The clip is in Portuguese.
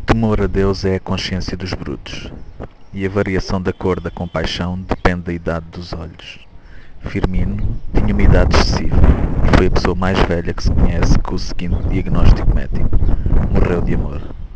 temor a Deus é a consciência dos brutos, e a variação da cor da compaixão depende da idade dos olhos. Firmino tinha uma idade excessiva e foi a pessoa mais velha que se conhece com o seguinte diagnóstico médico: morreu de amor.